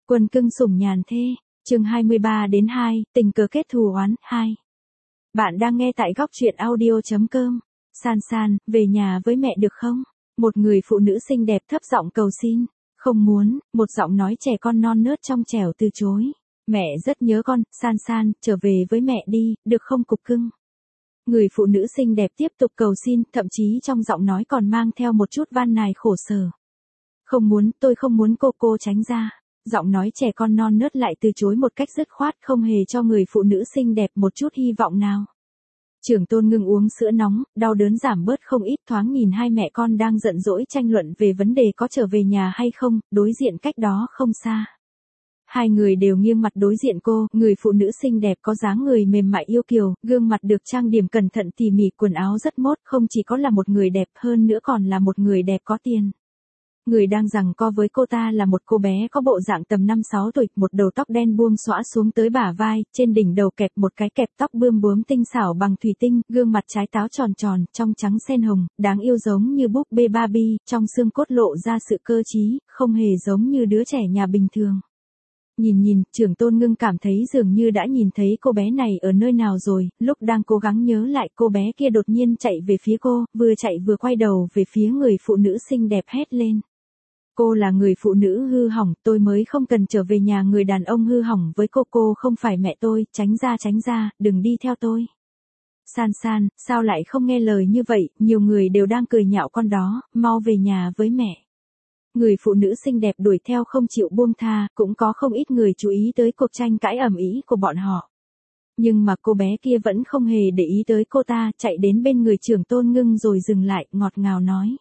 Quân cưng sủng nhàn thê, chương 23-2, tình cờ kết thù oán, 2. Bạn đang nghe tại góc truyện audio.com. San San, về nhà với mẹ được không? Một người phụ nữ xinh đẹp thấp giọng cầu xin. Không muốn, một giọng nói trẻ con non nớt trong trẻo từ chối. Mẹ rất nhớ con, San San, trở về với mẹ đi, được không cục cưng? Người phụ nữ xinh đẹp tiếp tục cầu xin, thậm chí trong giọng nói còn mang theo một chút van nài khổ sở. Không muốn, tôi không muốn, cô tránh ra. Giọng nói trẻ con non nớt lại từ chối một cách dứt khoát, không hề cho người phụ nữ xinh đẹp một chút hy vọng nào. Trưởng Tôn ngừng uống sữa nóng, đau đớn giảm bớt không ít, thoáng nhìn hai mẹ con đang giận dỗi tranh luận về vấn đề có trở về nhà hay không, đối diện cách đó không xa. Hai người đều nghiêng mặt đối diện cô, người phụ nữ xinh đẹp có dáng người mềm mại yêu kiều, gương mặt được trang điểm cẩn thận tỉ mỉ, quần áo rất mốt, không chỉ có là một người đẹp hơn nữa còn là một người đẹp có tiền. Người đang giằng co với cô ta là một cô bé có bộ dạng tầm 5-6 tuổi, một đầu tóc đen buông xõa xuống tới bả vai, trên đỉnh đầu kẹp một cái kẹp tóc bươm bướm tinh xảo bằng thủy tinh, gương mặt trái táo tròn tròn, trong trắng sen hồng, đáng yêu giống như búp bê Barbie, trong xương cốt lộ ra sự cơ trí, không hề giống như đứa trẻ nhà bình thường. Nhìn, Trưởng Tôn ngưng cảm thấy dường như đã nhìn thấy cô bé này ở nơi nào rồi, lúc đang cố gắng nhớ lại cô bé kia đột nhiên chạy về phía cô, vừa chạy vừa quay đầu về phía người phụ nữ xinh đẹp hét lên. Cô là người phụ nữ hư hỏng, tôi mới không cần trở về nhà người đàn ông hư hỏng với cô không phải mẹ tôi, tránh ra, đừng đi theo tôi. San San, sao lại không nghe lời như vậy, nhiều người đều đang cười nhạo con đó, mau về nhà với mẹ. Người phụ nữ xinh đẹp đuổi theo không chịu buông tha, cũng có không ít người chú ý tới cuộc tranh cãi ầm ĩ của bọn họ. Nhưng mà cô bé kia vẫn không hề để ý tới cô ta, chạy đến bên người Trưởng Tôn ngưng rồi dừng lại, ngọt ngào nói.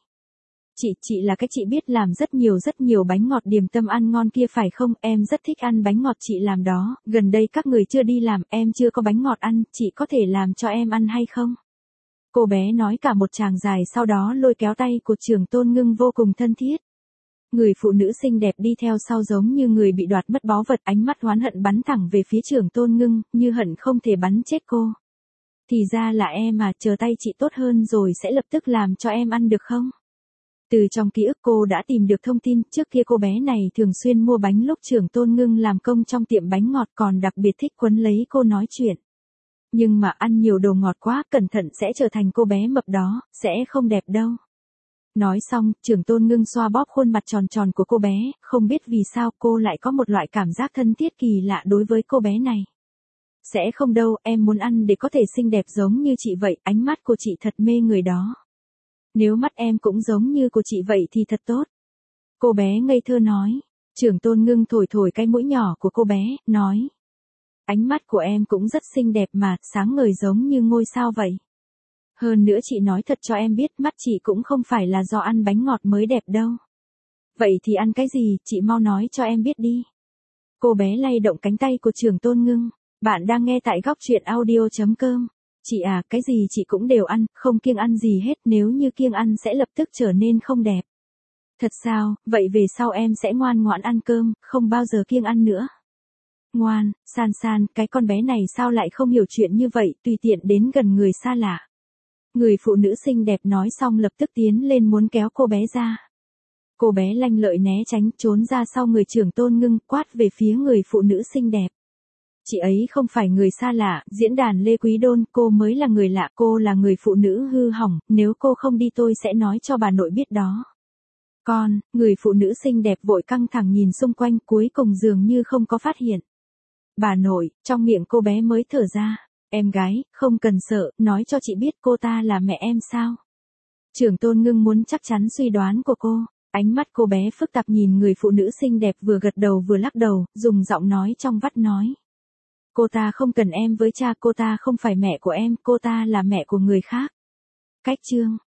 Chị là cái chị biết làm rất nhiều bánh ngọt điểm tâm ăn ngon kia phải không, em rất thích ăn bánh ngọt chị làm đó, gần đây các người chưa đi làm, em chưa có bánh ngọt ăn, chị có thể làm cho em ăn hay không? Cô bé nói cả một tràng dài sau đó lôi kéo tay của Trưởng Tôn ngưng vô cùng thân thiết. Người phụ nữ xinh đẹp đi theo sau giống như người bị đoạt mất báu vật, ánh mắt oán hận bắn thẳng về phía Trưởng Tôn ngưng, như hận không thể bắn chết cô. Thì ra là em à, chờ tay chị tốt hơn rồi sẽ lập tức làm cho em ăn được không? Từ trong ký ức cô đã tìm được thông tin, trước kia cô bé này thường xuyên mua bánh lúc Trưởng Tôn ngưng làm công trong tiệm bánh ngọt, còn đặc biệt thích quấn lấy cô nói chuyện. Nhưng mà ăn nhiều đồ ngọt quá, cẩn thận sẽ trở thành cô bé mập đó, sẽ không đẹp đâu. Nói xong, Trưởng Tôn ngưng xoa bóp khuôn mặt tròn tròn của cô bé, không biết vì sao cô lại có một loại cảm giác thân thiết kỳ lạ đối với cô bé này. Sẽ không đâu, em muốn ăn để có thể xinh đẹp giống như chị vậy, ánh mắt của chị thật mê người đó. Nếu mắt em cũng giống như của chị vậy thì thật tốt. Cô bé ngây thơ nói. Trưởng Tôn ngưng thổi cái mũi nhỏ của cô bé, nói. Ánh mắt của em cũng rất xinh đẹp mà, sáng ngời giống như ngôi sao vậy. Hơn nữa chị nói thật cho em biết, mắt chị cũng không phải là do ăn bánh ngọt mới đẹp đâu. Vậy thì ăn cái gì, chị mau nói cho em biết đi. Cô bé lay động cánh tay của Trưởng Tôn ngưng. Bạn đang nghe tại góc truyện audio.com. Chị à, cái gì chị cũng đều ăn, không kiêng ăn gì hết, nếu như kiêng ăn sẽ lập tức trở nên không đẹp. Thật sao, vậy về sau em sẽ ngoan ngoãn ăn cơm, không bao giờ kiêng ăn nữa. Ngoan, San San, cái con bé này sao lại không hiểu chuyện như vậy, tùy tiện đến gần người xa lạ. Người phụ nữ xinh đẹp nói xong lập tức tiến lên muốn kéo cô bé ra. Cô bé lanh lợi né tránh, trốn ra sau người Trưởng Tôn ngưng, quát về phía người phụ nữ xinh đẹp. Chị ấy không phải người xa lạ, diễn đàn Lê Quý Đôn, cô mới là người lạ, cô là người phụ nữ hư hỏng, nếu cô không đi tôi sẽ nói cho bà nội biết đó. Người phụ nữ xinh đẹp vội căng thẳng nhìn xung quanh, cuối cùng dường như không có phát hiện. Bà nội, trong miệng cô bé mới thở ra, em gái, không cần sợ, nói cho chị biết cô ta là mẹ em sao? Trưởng Tôn ngưng muốn chắc chắn suy đoán của cô, ánh mắt cô bé phức tạp nhìn người phụ nữ xinh đẹp vừa gật đầu vừa lắc đầu, dùng giọng nói trong vắt nói. Cô ta không cần em với cha, cô ta không phải mẹ của em, cô ta là mẹ của người khác. Cách chương